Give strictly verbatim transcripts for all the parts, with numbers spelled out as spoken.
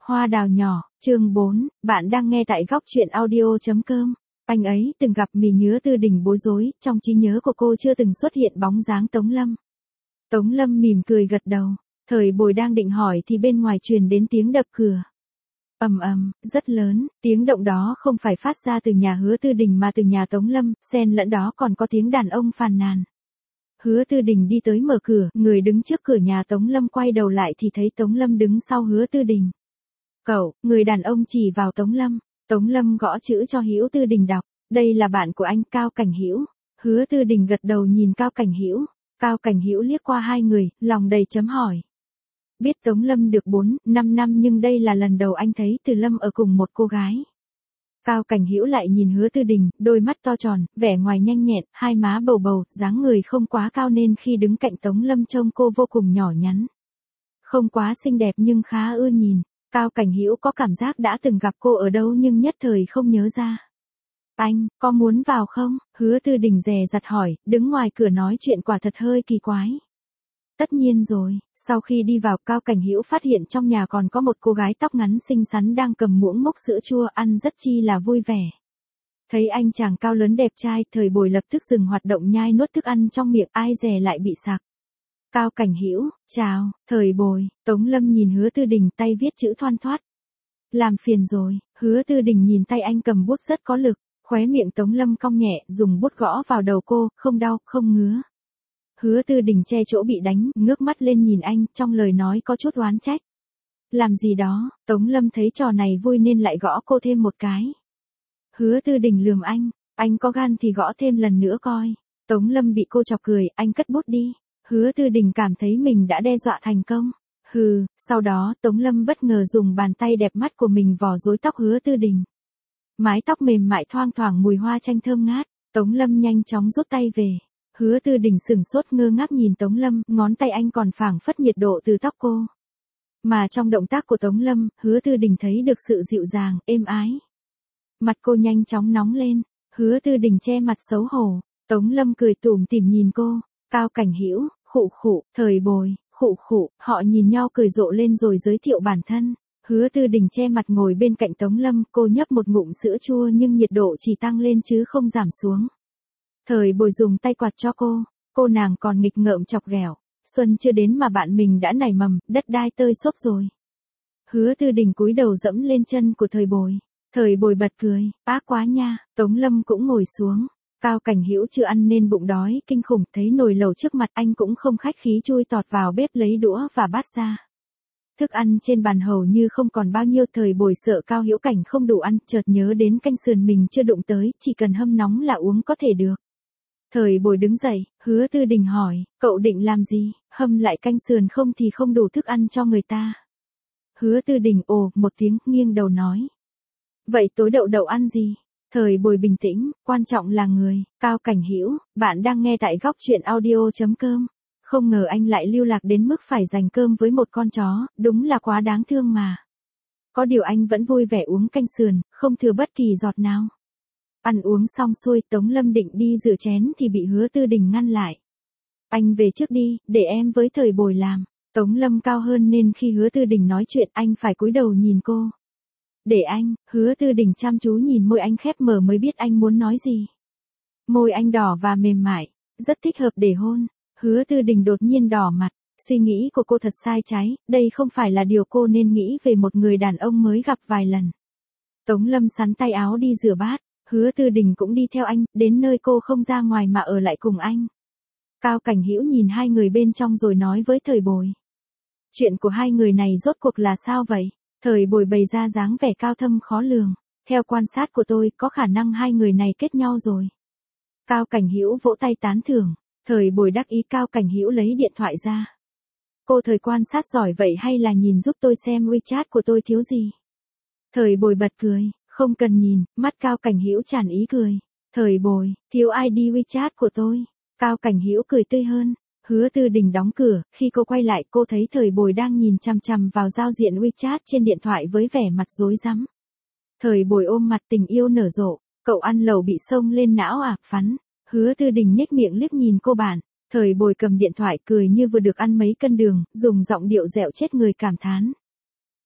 Hoa đào nhỏ, chương bốn, bạn đang nghe tại góc truyện audio.com. Anh ấy từng gặp mì nhứa Tư Đình bối rối, trong trí nhớ của cô chưa từng xuất hiện bóng dáng Tống Lâm. Tống Lâm mỉm cười gật đầu, Thời Bồi đang định hỏi thì bên ngoài truyền đến tiếng đập cửa. Ầm ầm, rất lớn, tiếng động đó không phải phát ra từ nhà Hứa Tư Đình mà từ nhà Tống Lâm, xen lẫn đó còn có tiếng đàn ông phàn nàn. Hứa Tư Đình đi tới mở cửa, người đứng trước cửa nhà Tống Lâm quay đầu lại thì thấy Tống Lâm đứng sau Hứa Tư Đình. Cậu, người đàn ông chỉ vào Tống Lâm. Tống Lâm gõ chữ cho Hữu Tư Đình đọc, đây là bạn của anh, Cao Cảnh Hữu. Hứa Tư Đình gật đầu nhìn Cao Cảnh Hữu. Cao Cảnh Hữu liếc qua hai người, lòng đầy chấm hỏi. Biết Tống Lâm được bốn, năm năm nhưng đây là lần đầu anh thấy Từ Lâm ở cùng một cô gái. Cao Cảnh Hữu lại nhìn Hứa Tư Đình, đôi mắt to tròn, vẻ ngoài nhanh nhẹn, hai má bầu bầu, dáng người không quá cao nên khi đứng cạnh Tống Lâm trông cô vô cùng nhỏ nhắn. Không quá xinh đẹp nhưng khá ưa nhìn. Cao Cảnh Hữu có cảm giác đã từng gặp cô ở đâu nhưng nhất thời không nhớ ra. Anh, có muốn vào không? Hứa Tư Đình dè dặt hỏi, đứng ngoài cửa nói chuyện quả thật hơi kỳ quái. Tất nhiên rồi, sau khi đi vào Cao Cảnh Hữu phát hiện trong nhà còn có một cô gái tóc ngắn xinh xắn đang cầm muỗng múc sữa chua ăn rất chi là vui vẻ. Thấy anh chàng cao lớn đẹp trai, Thời Bồi lập tức dừng hoạt động nhai nuốt thức ăn trong miệng, ai dè lại bị sặc. Cao Cảnh Hữu, chào, Thời Bồi. Tống Lâm nhìn Hứa Tư Đình tay viết chữ thoăn thoắt. Làm phiền rồi. Hứa Tư Đình nhìn tay anh cầm bút rất có lực, khóe miệng Tống Lâm cong nhẹ, dùng bút gõ vào đầu cô, không đau, không ngứa. Hứa Tư Đình che chỗ bị đánh, ngước mắt lên nhìn anh, trong lời nói có chút oán trách. Làm gì đó, Tống Lâm thấy trò này vui nên lại gõ cô thêm một cái. Hứa Tư Đình lườm anh, anh có gan thì gõ thêm lần nữa coi. Tống Lâm bị cô chọc cười, anh cất bút đi. Hứa Tư Đình cảm thấy mình đã đe dọa thành công. Hừ, sau đó Tống Lâm bất ngờ dùng bàn tay đẹp mắt của mình vò rối tóc Hứa Tư Đình. Mái tóc mềm mại thoang thoảng mùi hoa chanh thơm ngát, Tống Lâm nhanh chóng rút tay về. Hứa Tư Đình sửng sốt ngơ ngác nhìn Tống Lâm, ngón tay anh còn phảng phất nhiệt độ từ tóc cô. Mà trong động tác của Tống Lâm, Hứa Tư Đình thấy được sự dịu dàng, êm ái. Mặt cô nhanh chóng nóng lên, Hứa Tư Đình che mặt xấu hổ, Tống Lâm cười tủm tỉm nhìn cô. Cao Cảnh Hữu, khụ khụ, Thời Bồi, khụ khụ, họ nhìn nhau cười rộ lên rồi giới thiệu bản thân. Hứa Tư Đình che mặt ngồi bên cạnh Tống Lâm, cô nhấp một ngụm sữa chua nhưng nhiệt độ chỉ tăng lên chứ không giảm xuống. Thời Bồi dùng tay quạt cho cô, cô nàng còn nghịch ngợm chọc ghẹo, xuân chưa đến mà bạn mình đã nảy mầm, đất đai tơi xốp rồi. Hứa Tư Đình cúi đầu dẫm lên chân của Thời Bồi, Thời Bồi bật cười, ác quá nha. Tống Lâm cũng ngồi xuống. Cao Cảnh Hữu chưa ăn nên bụng đói kinh khủng, thấy nồi lẩu trước mặt anh cũng không khách khí chui tọt vào bếp lấy đũa và bát ra. Thức ăn trên bàn hầu như không còn bao nhiêu, Thời Bồi sợ Cao Hữu Cảnh không đủ ăn, chợt nhớ đến canh sườn mình chưa đụng tới, chỉ cần hâm nóng là uống có thể được. Thời Bồi đứng dậy, Hứa Tư Đình hỏi, cậu định làm gì, hâm lại canh sườn không thì không đủ thức ăn cho người ta. Hứa Tư Đình ồ một tiếng, nghiêng đầu nói. Vậy tối đậu đậu ăn gì? Thời Bồi bình tĩnh, quan trọng là người. Cao Cảnh Hữu, bạn đang nghe tại góc truyện audio.com. Không ngờ anh lại lưu lạc đến mức phải dành cơm với một con chó, đúng là quá đáng thương mà. Có điều anh vẫn vui vẻ uống canh sườn, không thừa bất kỳ giọt nào. Ăn uống xong xuôi, Tống Lâm định đi rửa chén thì bị Hứa Tư Đình ngăn lại. Anh về trước đi, để em với Thời Bồi làm. Tống Lâm cao hơn nên khi Hứa Tư Đình nói chuyện anh phải cúi đầu nhìn cô. Để anh. Hứa Tư Đình chăm chú nhìn môi anh khép mở mới biết anh muốn nói gì. Môi anh đỏ và mềm mại, rất thích hợp để hôn. Hứa Tư Đình đột nhiên đỏ mặt, suy nghĩ của cô thật sai trái, đây không phải là điều cô nên nghĩ về một người đàn ông mới gặp vài lần. Tống Lâm sắn tay áo đi rửa bát, Hứa Tư Đình cũng đi theo anh, đến nơi cô không ra ngoài mà ở lại cùng anh. Cao Cảnh Hữu nhìn hai người bên trong rồi nói với Thời Bồi. Chuyện của hai người này rốt cuộc là sao vậy? Thời Bồi bày ra dáng vẻ cao thâm khó lường. Theo quan sát của tôi, có khả năng hai người này kết nhau rồi. Cao Cảnh Hữu vỗ tay tán thưởng. Thời Bồi đắc ý. Cao Cảnh Hữu lấy điện thoại ra. Cô Thời quan sát giỏi vậy hay là nhìn giúp tôi xem WeChat của tôi thiếu gì? Thời Bồi bật cười. Không cần nhìn, mắt Cao Cảnh Hữu tràn ý cười. Thời Bồi, thiếu i đê WeChat của tôi. Cao Cảnh Hữu cười tươi hơn. Hứa Tư Đình đóng cửa, khi cô quay lại cô thấy Thời Bồi đang nhìn chằm chằm vào giao diện WeChat trên điện thoại với vẻ mặt rối rắm. Thời Bồi ôm mặt tình yêu nở rộ, cậu ăn lẩu bị xông lên não à, phắn. Hứa Tư Đình nhếch miệng liếc nhìn cô bạn. Thời Bồi cầm điện thoại cười như vừa được ăn mấy cân đường, dùng giọng điệu dẻo chết người cảm thán.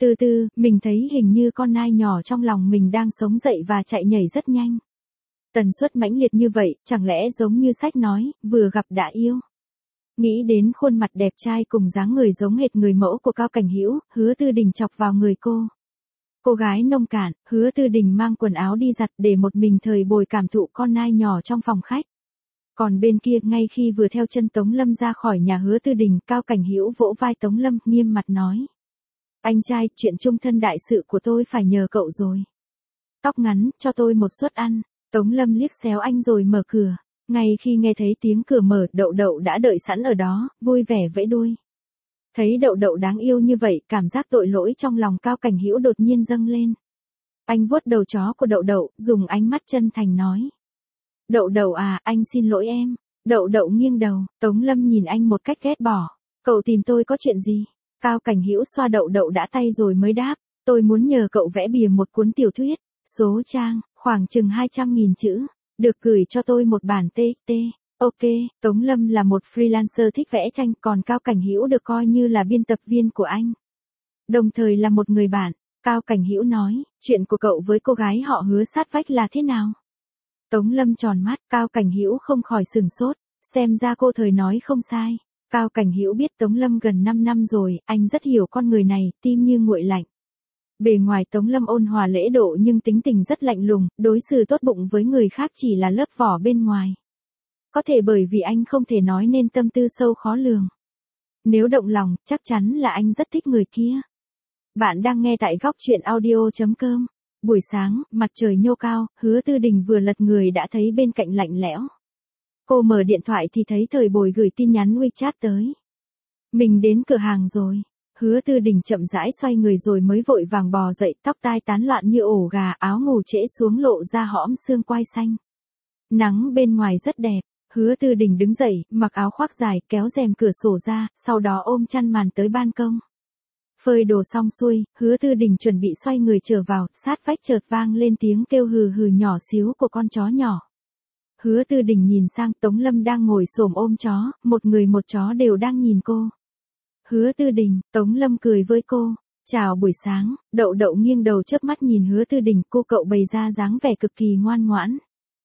Từ từ, mình thấy hình như con nai nhỏ trong lòng mình đang sống dậy và chạy nhảy rất nhanh. Tần suất mãnh liệt như vậy, chẳng lẽ giống như sách nói, vừa gặp đã yêu. Nghĩ đến khuôn mặt đẹp trai cùng dáng người giống hệt người mẫu của Cao Cảnh Hữu, Hứa Tư Đình chọc vào người cô. Cô gái nông cạn, Hứa Tư Đình mang quần áo đi giặt để một mình thời bồi cảm thụ con nai nhỏ trong phòng khách. Còn bên kia, ngay khi vừa theo chân Tống Lâm ra khỏi nhà Hứa Tư Đình, Cao Cảnh Hữu vỗ vai Tống Lâm, nghiêm mặt nói. Anh trai, chuyện chung thân đại sự của tôi phải nhờ cậu rồi. Tóc ngắn, cho tôi một suất ăn. Tống Lâm liếc xéo anh rồi mở cửa. Ngay khi nghe thấy tiếng cửa mở, Đậu Đậu đã đợi sẵn ở đó, vui vẻ vẫy đuôi. Thấy Đậu Đậu đáng yêu như vậy, cảm giác tội lỗi trong lòng Cao Cảnh Hữu đột nhiên dâng lên. Anh vuốt đầu chó của Đậu Đậu, dùng ánh mắt chân thành nói. Đậu Đậu à, anh xin lỗi em. Đậu Đậu nghiêng đầu, Tống Lâm nhìn anh một cách ghét bỏ. Cậu tìm tôi có chuyện gì? Cao Cảnh Hữu xoa Đậu Đậu đã tay rồi mới đáp. Tôi muốn nhờ cậu vẽ bìa một cuốn tiểu thuyết. Số trang, khoảng chừng hai trăm nghìn chữ. Được gửi cho tôi một bản tê tê. Ok, Tống Lâm là một freelancer thích vẽ tranh, còn Cao Cảnh Hữu được coi như là biên tập viên của anh. Đồng thời là một người bạn. Cao Cảnh Hữu nói, chuyện của cậu với cô gái họ Hứa sát vách là thế nào? Tống Lâm tròn mắt, Cao Cảnh Hữu không khỏi sừng sốt, xem ra cô thời nói không sai. Cao Cảnh Hữu biết Tống Lâm gần năm năm rồi, anh rất hiểu con người này, tim như nguội lạnh. Bề ngoài Tống Lâm ôn hòa lễ độ nhưng tính tình rất lạnh lùng, đối xử tốt bụng với người khác chỉ là lớp vỏ bên ngoài. Có thể bởi vì anh không thể nói nên tâm tư sâu khó lường. Nếu động lòng, chắc chắn là anh rất thích người kia. Bạn đang nghe tại góc truyện audio chấm com. Buổi sáng, mặt trời nhô cao, Hứa Tư Đình vừa lật người đã thấy bên cạnh lạnh lẽo. Cô mở điện thoại thì thấy thời bồi gửi tin nhắn WeChat tới. Mình đến cửa hàng rồi. Hứa Tư Đình chậm rãi xoay người rồi mới vội vàng bò dậy, tóc tai tán loạn như ổ gà, áo ngủ trễ xuống lộ ra hõm xương quai xanh. Nắng bên ngoài rất đẹp. Hứa Tư Đình đứng dậy, mặc áo khoác dài, kéo rèm cửa sổ ra, sau đó ôm chăn màn tới ban công. Phơi đồ xong xuôi, Hứa Tư Đình chuẩn bị xoay người trở vào, sát vách chợt vang lên tiếng kêu hừ hừ nhỏ xíu của con chó nhỏ. Hứa Tư Đình nhìn sang, Tống Lâm đang ngồi xổm ôm chó, một người một chó đều đang nhìn cô. Hứa Tư Đình, Tống Lâm cười với cô. Chào buổi sáng, Đậu Đậu nghiêng đầu chớp mắt nhìn Hứa Tư Đình, cô cậu bày ra dáng vẻ cực kỳ ngoan ngoãn.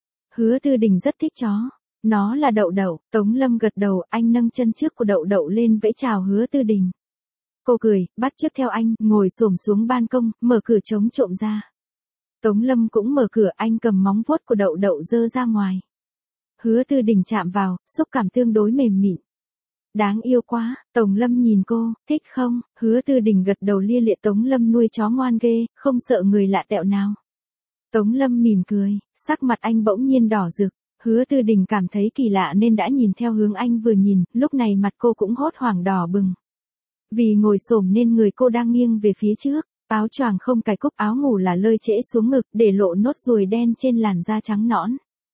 Hứa Tư Đình rất thích chó. Nó là Đậu Đậu. Tống Lâm gật đầu, anh nâng chân trước của Đậu Đậu lên vẫy chào Hứa Tư Đình. Cô cười, bắt chước theo anh, ngồi xổm xuống ban công, mở cửa trống trộm ra. Tống Lâm cũng mở cửa, anh cầm móng vuốt của Đậu Đậu giơ ra ngoài. Hứa Tư Đình chạm vào, xúc cảm tương đối mềm mịn. Đáng yêu quá, Tống Lâm nhìn cô, thích không? Hứa Tư Đình gật đầu lia lịa. Tống Lâm nuôi chó ngoan ghê, không sợ người lạ tẹo nào. Tống Lâm mỉm cười, sắc mặt anh bỗng nhiên đỏ rực. Hứa Tư Đình cảm thấy kỳ lạ nên đã nhìn theo hướng anh vừa nhìn, lúc này mặt cô cũng hốt hoảng đỏ bừng. Vì ngồi xổm nên người cô đang nghiêng về phía trước, áo choàng không cài cúc, áo ngủ là lơi trễ xuống ngực, để lộ nốt ruồi đen trên làn da trắng nõn.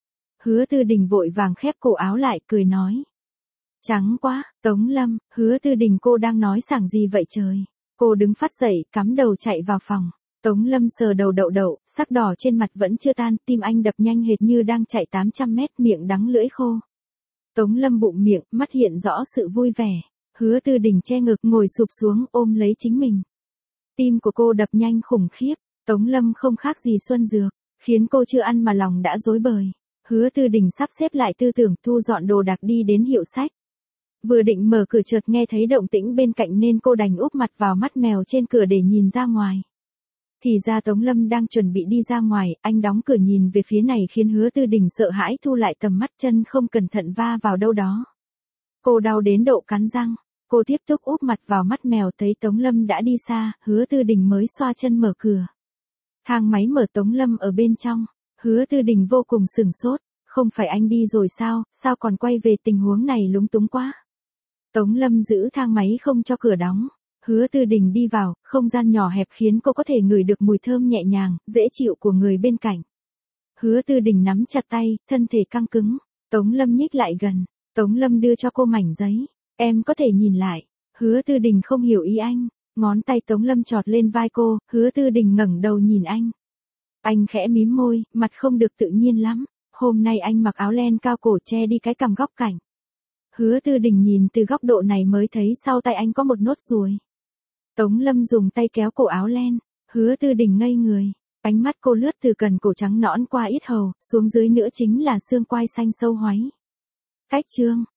Hứa Tư Đình vội vàng khép cổ áo lại, cười nói. Trắng quá, Tống Lâm, Hứa Tư Đình cô đang nói sảng gì vậy trời? Cô đứng phát dậy, cắm đầu chạy vào phòng. Tống Lâm sờ đầu Đậu Đậu, sắc đỏ trên mặt vẫn chưa tan, tim anh đập nhanh hệt như đang chạy tám trăm mét, miệng đắng lưỡi khô. Tống Lâm bụng miệng, mắt hiện rõ sự vui vẻ. Hứa Tư Đình che ngực ngồi sụp xuống ôm lấy chính mình. Tim của cô đập nhanh khủng khiếp. Tống Lâm không khác gì Xuân Dược, khiến cô chưa ăn mà lòng đã rối bời. Hứa Tư Đình sắp xếp lại tư tưởng, thu dọn đồ đạc đi đến hiệu sách. Vừa định mở cửa chợt nghe thấy động tĩnh bên cạnh nên cô đành úp mặt vào mắt mèo trên cửa để nhìn ra ngoài. Thì ra Tống Lâm đang chuẩn bị đi ra ngoài, anh đóng cửa nhìn về phía này khiến Hứa Tư Đình sợ hãi thu lại tầm mắt, chân không cẩn thận va vào đâu đó. Cô đau đến độ cắn răng. Cô tiếp tục úp mặt vào mắt mèo, thấy Tống Lâm đã đi xa, Hứa Tư Đình mới xoa chân mở cửa. Thang máy mở, Tống Lâm ở bên trong. Hứa Tư Đình vô cùng sửng sốt, không phải anh đi rồi sao, sao còn quay về, tình huống này lúng túng quá. Tống Lâm giữ thang máy không cho cửa đóng. Hứa Tư Đình đi vào, không gian nhỏ hẹp khiến cô có thể ngửi được mùi thơm nhẹ nhàng, dễ chịu của người bên cạnh. Hứa Tư Đình nắm chặt tay, thân thể căng cứng. Tống Lâm nhích lại gần. Tống Lâm đưa cho cô mảnh giấy. Em có thể nhìn lại. Hứa Tư Đình không hiểu ý anh. Ngón tay Tống Lâm chọt lên vai cô, Hứa Tư Đình ngẩng đầu nhìn anh. Anh khẽ mím môi, mặt không được tự nhiên lắm. Hôm nay anh mặc áo len cao cổ che đi cái cằm góc cạnh. Hứa Tư Đình nhìn từ góc độ này mới thấy sau tay anh có một nốt ruồi. Tống Lâm dùng tay kéo cổ áo len, Hứa Tư Đình ngây người, ánh mắt cô lướt từ cần cổ trắng nõn qua yết hầu, xuống dưới nữa chính là xương quai xanh sâu hoáy. Cách trương,